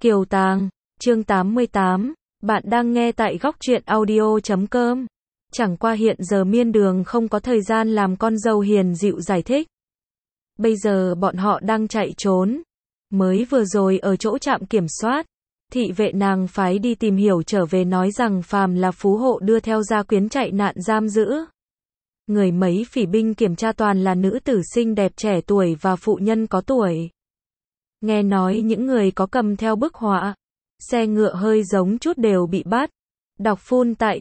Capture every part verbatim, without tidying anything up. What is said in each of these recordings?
Kiều Tàng, chương tám mươi tám, bạn đang nghe tại góc truyện audio chấm com. Chẳng qua hiện giờ Miên Đường không có thời gian làm con dâu hiền dịu giải thích. Bây giờ bọn họ đang chạy trốn. Mới vừa rồi ở chỗ trạm kiểm soát, thị vệ nàng phái đi tìm hiểu trở về nói rằng phàm là phú hộ đưa theo gia quyến chạy nạn giam giữ. Người mấy phỉ binh kiểm tra toàn là nữ tử xinh đẹp trẻ tuổi và phụ nhân có tuổi. Nghe nói những người có cầm theo bức họa, xe ngựa hơi giống chút đều bị bắt. Đọc full tại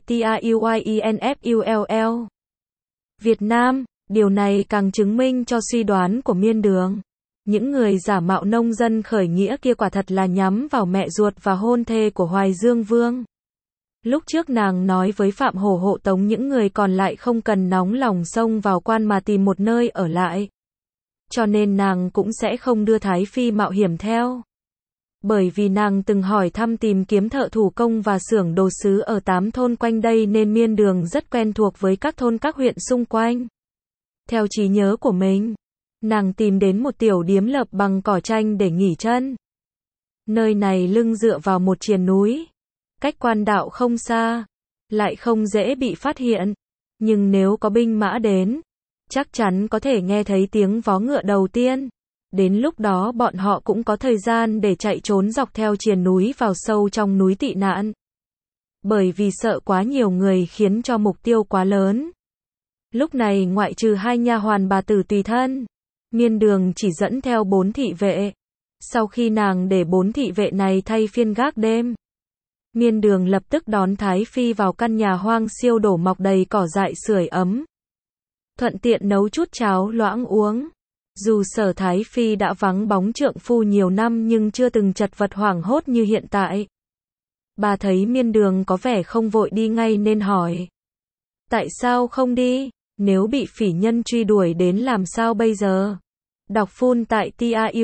TAUYINFULL. Việt Nam, điều này càng chứng minh cho suy đoán của Miên Đường. Những người giả mạo nông dân khởi nghĩa kia quả thật là nhắm vào mẹ ruột và hôn thê của Hoài Dương Vương. Lúc trước nàng nói với Phạm Hổ hộ tống những người còn lại không cần nóng lòng xông vào quan mà tìm một nơi ở lại. Cho nên nàng cũng sẽ không đưa Thái Phi mạo hiểm theo. Bởi vì nàng từng hỏi thăm tìm kiếm thợ thủ công và xưởng đồ sứ ở tám thôn quanh đây nên Miên Đường rất quen thuộc với các thôn các huyện xung quanh. Theo trí nhớ của mình, nàng tìm đến một tiểu điếm lợp bằng cỏ tranh để nghỉ chân. Nơi này lưng dựa vào một triền núi, cách quan đạo không xa, lại không dễ bị phát hiện. Nhưng nếu có binh mã đến, chắc chắn có thể nghe thấy tiếng vó ngựa đầu tiên. Đến lúc đó bọn họ cũng có thời gian để chạy trốn dọc theo triền núi vào sâu trong núi tị nạn. Bởi vì sợ quá nhiều người khiến cho mục tiêu quá lớn. Lúc này ngoại trừ hai nha hoàn bà tử tùy thân, Miên Đường chỉ dẫn theo bốn thị vệ. Sau khi nàng để bốn thị vệ này thay phiên gác đêm, Miên Đường lập tức đón Thái Phi vào căn nhà hoang siêu đổ mọc đầy cỏ dại sưởi ấm. Thuận tiện nấu chút cháo loãng uống. Dù Sở Thái Phi đã vắng bóng trượng phu nhiều năm nhưng chưa từng chật vật hoảng hốt như hiện tại. Bà thấy Miên Đường có vẻ không vội đi ngay nên hỏi. Tại sao không đi? Nếu bị phỉ nhân truy đuổi đến làm sao bây giờ? Đọc full tại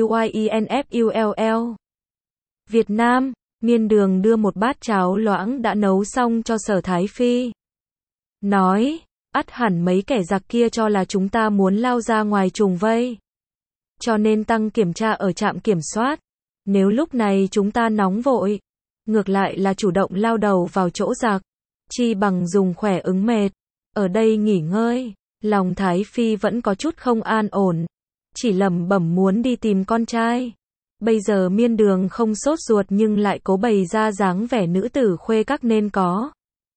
TAUYINFULL. Việt Nam, Miên Đường đưa một bát cháo loãng đã nấu xong cho Sở Thái Phi. Nói, ắt hẳn mấy kẻ giặc kia cho là chúng ta muốn lao ra ngoài trùng vây. Cho nên tăng kiểm tra ở trạm kiểm soát. Nếu lúc này chúng ta nóng vội, ngược lại là chủ động lao đầu vào chỗ giặc, chi bằng dùng khỏe ứng mệt. Ở đây nghỉ ngơi, lòng Thái Phi vẫn có chút không an ổn. Chỉ lẩm bẩm muốn đi tìm con trai. Bây giờ Miên Đường không sốt ruột nhưng lại cố bày ra dáng vẻ nữ tử khuê các nên có.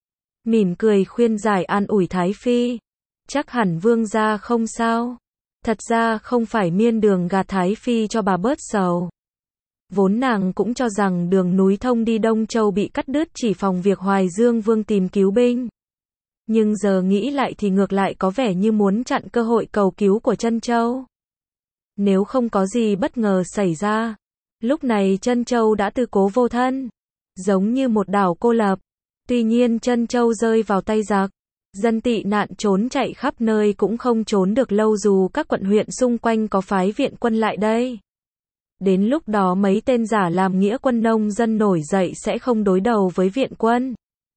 Mỉm cười khuyên giải an ủi Thái Phi. Chắc hẳn vương gia không sao. Thật ra không phải Miên Đường gạt Thái Phi cho bà bớt sầu. Vốn nàng cũng cho rằng đường núi thông đi Đông Châu bị cắt đứt chỉ phòng việc Hoài Dương Vương tìm cứu binh. Nhưng giờ nghĩ lại thì ngược lại có vẻ như muốn chặn cơ hội cầu cứu của Trân Châu. Nếu không có gì bất ngờ xảy ra, lúc này Trân Châu đã tư cố vô thân, giống như một đảo cô lập. Tuy nhiên Trân Châu rơi vào tay giặc, dân tị nạn trốn chạy khắp nơi cũng không trốn được lâu dù các quận huyện xung quanh có phái viện quân lại đây. Đến lúc đó mấy tên giả làm nghĩa quân nông dân nổi dậy sẽ không đối đầu với viện quân.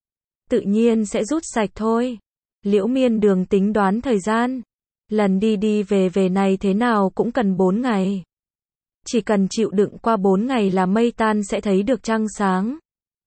Tự nhiên sẽ rút sạch thôi. Liễu Miên Đường tính đoán thời gian. Lần đi đi về về này thế nào cũng cần bốn ngày. Chỉ cần chịu đựng qua bốn ngày là mây tan sẽ thấy được trăng sáng.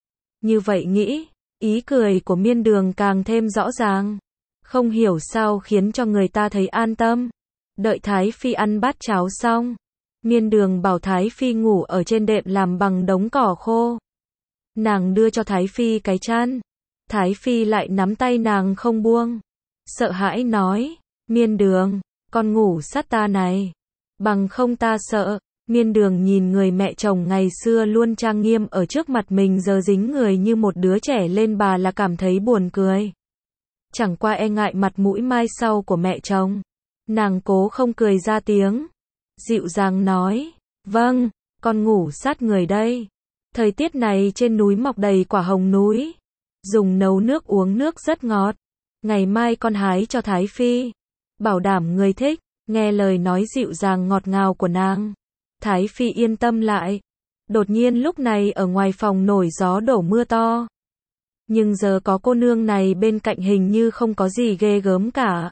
Như vậy nghĩ, ý cười của Miên Đường càng thêm rõ ràng. Không hiểu sao khiến cho người ta thấy an tâm. Đợi Thái Phi ăn bát cháo xong, Miên Đường bảo Thái Phi ngủ ở trên đệm làm bằng đống cỏ khô. Nàng đưa cho Thái Phi cái chăn. Thái Phi lại nắm tay nàng không buông. Sợ hãi nói, Miên Đường, con ngủ sát ta này. Bằng không ta sợ. Miên Đường nhìn người mẹ chồng ngày xưa luôn trang nghiêm ở trước mặt mình giờ dính người như một đứa trẻ lên bà là cảm thấy buồn cười. Chẳng qua e ngại mặt mũi mai sau của mẹ chồng. Nàng cố không cười ra tiếng. Dịu dàng nói, vâng, con ngủ sát người đây. Thời tiết này trên núi mọc đầy quả hồng núi. Dùng nấu nước uống nước rất ngọt. Ngày mai con hái cho Thái Phi. Bảo đảm người thích. Nghe lời nói dịu dàng ngọt ngào của nàng, Thái Phi yên tâm lại. Đột nhiên lúc này ở ngoài phòng nổi gió đổ mưa to. Nhưng giờ có cô nương này bên cạnh hình như không có gì ghê gớm cả.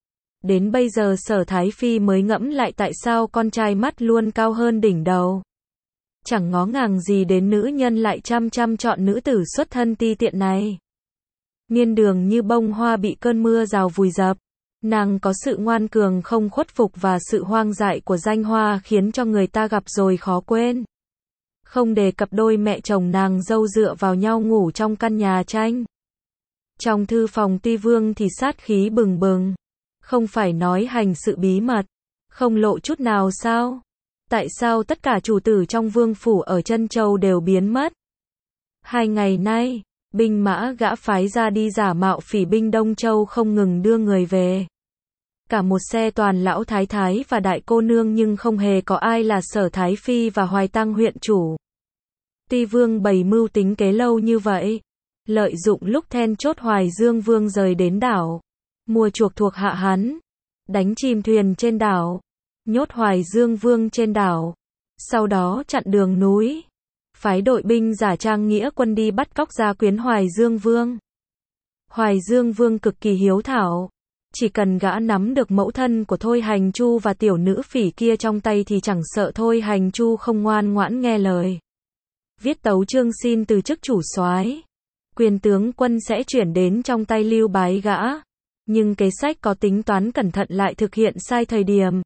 Đến bây giờ Sở Thái Phi mới ngẫm lại tại sao con trai mắt luôn cao hơn đỉnh đầu. chẳng ngó ngàng gì đến nữ nhân lại chăm chăm chọn nữ tử xuất thân ti tiện này. Miên Đường như bông hoa bị cơn mưa rào vùi dập. Nàng có sự ngoan cường không khuất phục và sự hoang dại của danh hoa khiến cho người ta gặp rồi khó quên. Không đề cập đôi mẹ chồng nàng dâu dựa vào nhau ngủ trong căn nhà tranh. Trong thư phòng Ti Vương thì sát khí bừng bừng. Không phải nói hành sự bí mật, không lộ chút nào sao? Tại sao tất cả chủ tử trong vương phủ ở Trân Châu đều biến mất? Hai ngày nay, binh mã gã phái ra đi giả mạo phỉ binh Đông Châu không ngừng đưa người về. Cả một xe toàn lão thái thái và đại cô nương nhưng không hề có ai là Sở Thái Phi và Hoài Tăng huyện chủ. Ti Vương bày mưu tính kế lâu như vậy, lợi dụng lúc then chốt Hoài Dương Vương rời đến đảo, mua chuộc thuộc hạ hắn, đánh chìm thuyền trên đảo, nhốt Hoài Dương Vương trên đảo, sau đó chặn đường núi, phái đội binh giả trang nghĩa quân đi bắt cóc gia quyến Hoài Dương Vương. Hoài Dương Vương cực kỳ hiếu thảo, chỉ cần gã nắm được mẫu thân của Thôi Hành Chu và tiểu nữ phỉ kia trong tay thì chẳng sợ Thôi Hành Chu không ngoan ngoãn nghe lời. Viết tấu chương xin từ chức chủ soái, quyền tướng quân sẽ chuyển đến trong tay Lưu Bái gã, nhưng kế sách có tính toán cẩn thận lại thực hiện sai thời điểm.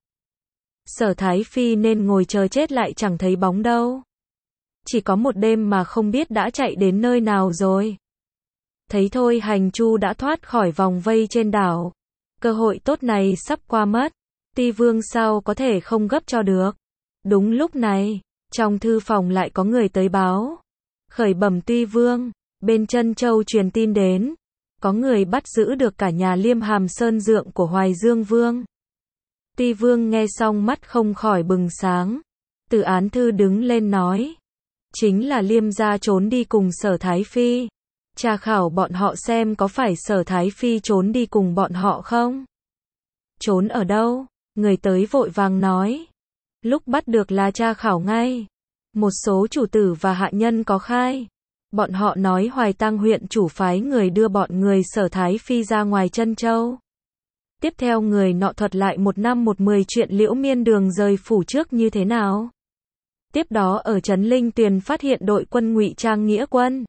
Sở Thái Phi nên ngồi chờ chết lại chẳng thấy bóng đâu. Chỉ có một đêm mà không biết đã chạy đến nơi nào rồi. Thấy Thôi Hành Chu đã thoát khỏi vòng vây trên đảo, cơ hội tốt này sắp qua mất. Ti Vương sao có thể không gấp cho được. Đúng lúc này, trong thư phòng lại có người tới báo. Khởi bẩm Ti Vương, bên Trân Châu truyền tin đến, có người bắt giữ được cả nhà Liêm Hàm Sơn Dượng của Hoài Dương Vương. Ti Vương nghe xong mắt không khỏi bừng sáng. Từ án thư đứng lên nói, chính là Liêm gia trốn đi cùng Sở Thái Phi. Tra khảo bọn họ xem có phải Sở Thái Phi trốn đi cùng bọn họ không? Trốn ở đâu? Người tới vội vàng nói. Lúc bắt được là tra khảo ngay. Một số chủ tử và hạ nhân có khai. Bọn họ nói Hoài Tăng huyện chủ phái người đưa bọn người Sở Thái Phi ra ngoài Trân Châu. Tiếp theo người nọ thuật lại một năm một mười chuyện Liễu Miên Đường rời phủ trước như thế nào. Tiếp đó ở trấn Linh Tuyền phát hiện đội quân ngụy trang nghĩa quân.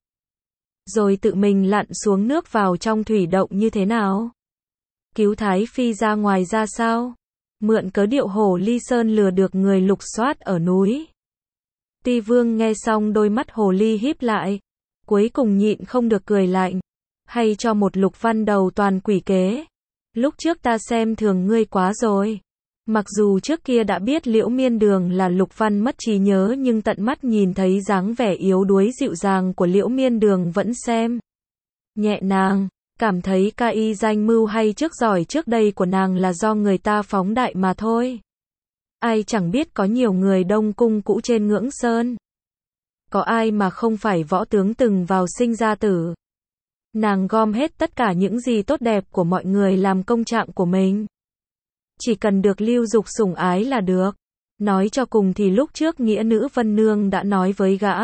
Rồi tự mình lặn xuống nước vào trong thủy động như thế nào. Cứu Thái Phi ra ngoài ra sao. Mượn cớ điệu Hổ Ly Sơn lừa được người lục soát ở núi. Ti Vương nghe xong đôi mắt hồ ly híp lại. Cuối cùng nhịn không được cười lạnh. Hay cho một Lục Văn đầu toàn quỷ kế. Lúc trước ta xem thường ngươi quá rồi. Mặc dù trước kia đã biết Liễu Miên Đường là Lục Văn mất trí nhớ nhưng tận mắt nhìn thấy dáng vẻ yếu đuối dịu dàng của Liễu Miên Đường vẫn xem nhẹ nàng, cảm thấy ca y danh mưu hay trước giỏi trước đây của nàng là do người ta phóng đại mà thôi. Ai chẳng biết có nhiều người Đông Cung cũ trên Ngưỡng Sơn. Có ai mà không phải võ tướng từng vào sinh ra tử. Nàng gom hết tất cả những gì tốt đẹp của mọi người làm công trạng của mình. Chỉ cần được lưu dục sủng ái là được. Nói cho cùng thì lúc trước nghĩa nữ Vân Nương đã nói với gã.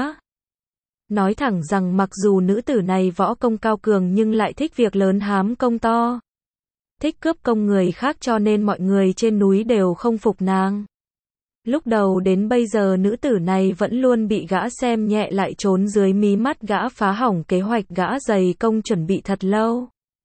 Nói thẳng rằng mặc dù nữ tử này võ công cao cường nhưng lại thích việc lớn hám công to. Thích cướp công người khác cho nên mọi người trên núi đều không phục nàng. Lúc đầu đến bây giờ nữ tử này vẫn luôn bị gã xem nhẹ lại trốn dưới mí mắt gã phá hỏng kế hoạch gã dày công chuẩn bị thật lâu.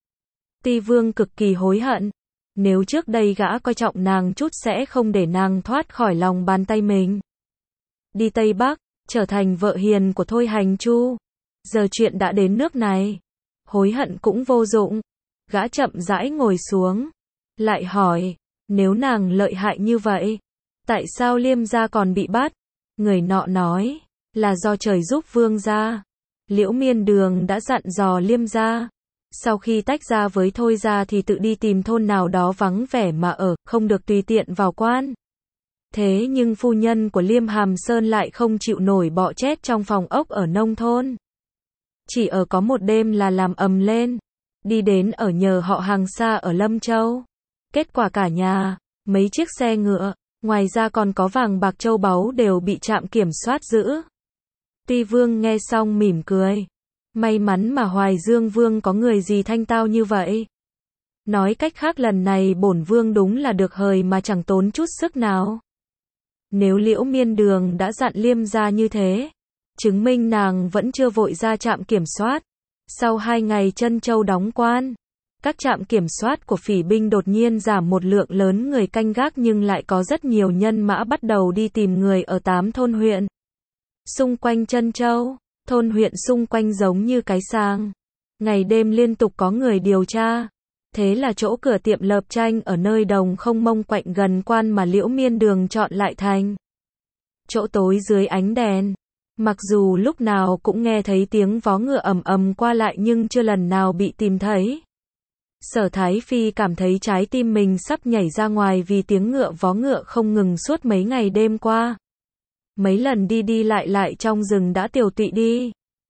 Ti Vương cực kỳ hối hận. Nếu trước đây gã coi trọng nàng chút sẽ không để nàng thoát khỏi lòng bàn tay mình. Đi Tây Bắc, trở thành vợ hiền của Thôi Hành Chu. Giờ chuyện đã đến nước này. Hối hận cũng vô dụng. Gã chậm rãi ngồi xuống. Lại hỏi, nếu nàng lợi hại như vậy, tại sao Liêm gia còn bị bắt? Người nọ nói, là do trời giúp Vương gia. Liễu Miên Đường đã dặn dò Liêm gia. Sau khi tách ra với Thôi gia thì tự đi tìm thôn nào đó vắng vẻ mà ở, không được tùy tiện vào quan. Thế nhưng phu nhân của Liêm Hàm Sơn lại không chịu nổi bọ chết trong phòng ốc ở nông thôn. Chỉ ở có một đêm là làm ầm lên. Đi đến ở nhờ họ hàng xa ở Lâm Châu. Kết quả cả nhà, mấy chiếc xe ngựa, ngoài ra còn có vàng bạc châu báu đều bị trạm kiểm soát giữ. Ti Vương nghe xong mỉm cười. May mắn mà Hoài Dương Vương có người gì thanh tao như vậy. Nói cách khác lần này bổn vương đúng là được hời mà chẳng tốn chút sức nào. Nếu Liễu Miên Đường đã dặn Liêm gia như thế, chứng minh nàng vẫn chưa vội ra trạm kiểm soát. Sau hai ngày Trân Châu đóng quan, các trạm kiểm soát của phỉ binh đột nhiên giảm một lượng lớn người canh gác, nhưng lại có rất nhiều nhân mã bắt đầu đi tìm người ở tám thôn huyện xung quanh Trân Châu. Thôn huyện xung quanh giống như cái sang, ngày đêm liên tục có người điều tra. Thế là chỗ cửa tiệm lợp tranh ở nơi đồng không mông quạnh gần quan mà Liễu Miên Đường chọn lại thành chỗ tối dưới ánh đèn. Mặc dù lúc nào cũng nghe thấy tiếng vó ngựa ầm ầm qua lại nhưng chưa lần nào bị tìm thấy. Sở Thái Phi cảm thấy trái tim mình sắp nhảy ra ngoài vì tiếng ngựa vó ngựa không ngừng suốt mấy ngày đêm qua. Mấy lần đi đi lại lại trong rừng đã tiều tụy đi.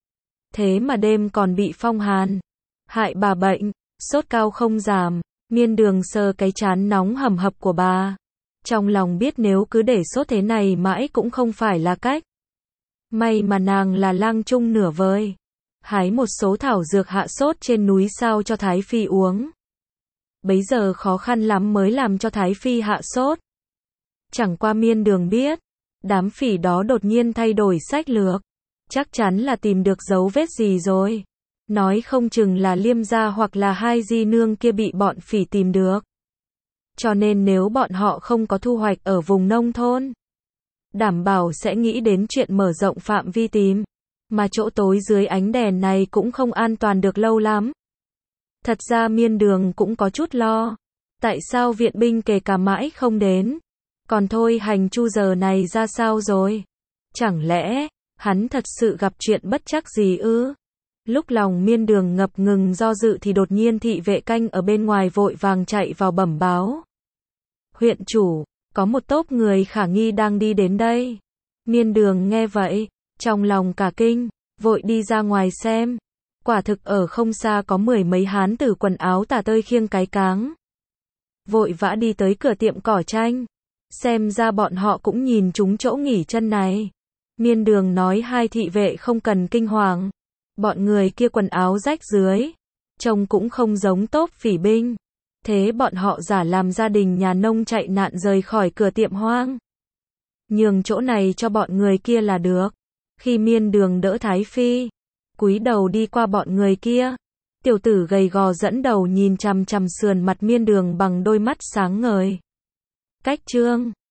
Thế mà đêm còn bị phong hàn, hại bà bệnh, sốt cao không giảm. Miên Đường sờ cái trán nóng hầm hập của bà. Trong lòng biết nếu cứ để sốt thế này mãi cũng không phải là cách. May mà nàng là lang trung nửa vời, hái một số thảo dược hạ sốt trên núi sao cho Thái Phi uống. Bấy giờ khó khăn lắm mới làm cho Thái Phi hạ sốt. Chẳng qua Miên Đường biết, đám phỉ đó đột nhiên thay đổi sách lược, chắc chắn là tìm được dấu vết gì rồi. Nói không chừng là Liêm gia hoặc là hai di nương kia bị bọn phỉ tìm được. Cho nên nếu bọn họ không có thu hoạch ở vùng nông thôn, đảm bảo sẽ nghĩ đến chuyện mở rộng phạm vi tìm. Mà chỗ tối dưới ánh đèn này cũng không an toàn được lâu lắm. Thật ra Miên Đường cũng có chút lo. Tại sao viện binh kể cả mãi không đến? Còn Thôi Hành Chu giờ này ra sao rồi? Chẳng lẽ hắn thật sự gặp chuyện bất trắc gì ư? Lúc lòng Miên Đường ngập ngừng do dự thì đột nhiên thị vệ canh ở bên ngoài vội vàng chạy vào bẩm báo. Huyện chủ, có một tốp người khả nghi đang đi đến đây. Miên Đường nghe vậy, trong lòng cả kinh, vội đi ra ngoài xem. Quả thực ở không xa có mười mấy hán tử quần áo tả tơi khiêng cái cáng. Vội vã đi tới cửa tiệm cỏ tranh. Xem ra bọn họ cũng nhìn trúng chỗ nghỉ chân này. Miên Đường nói hai thị vệ không cần kinh hoàng. Bọn người kia quần áo rách rưới, trông cũng không giống tốp phỉ binh. Thế bọn họ giả làm gia đình nhà nông chạy nạn rời khỏi cửa tiệm hoang. Nhường chỗ này cho bọn người kia là được. Khi Miên Đường đỡ Thái Phi, cúi đầu đi qua bọn người kia, tiểu tử gầy gò dẫn đầu nhìn chằm chằm sườn mặt Miên Đường bằng đôi mắt sáng ngời. Cách trương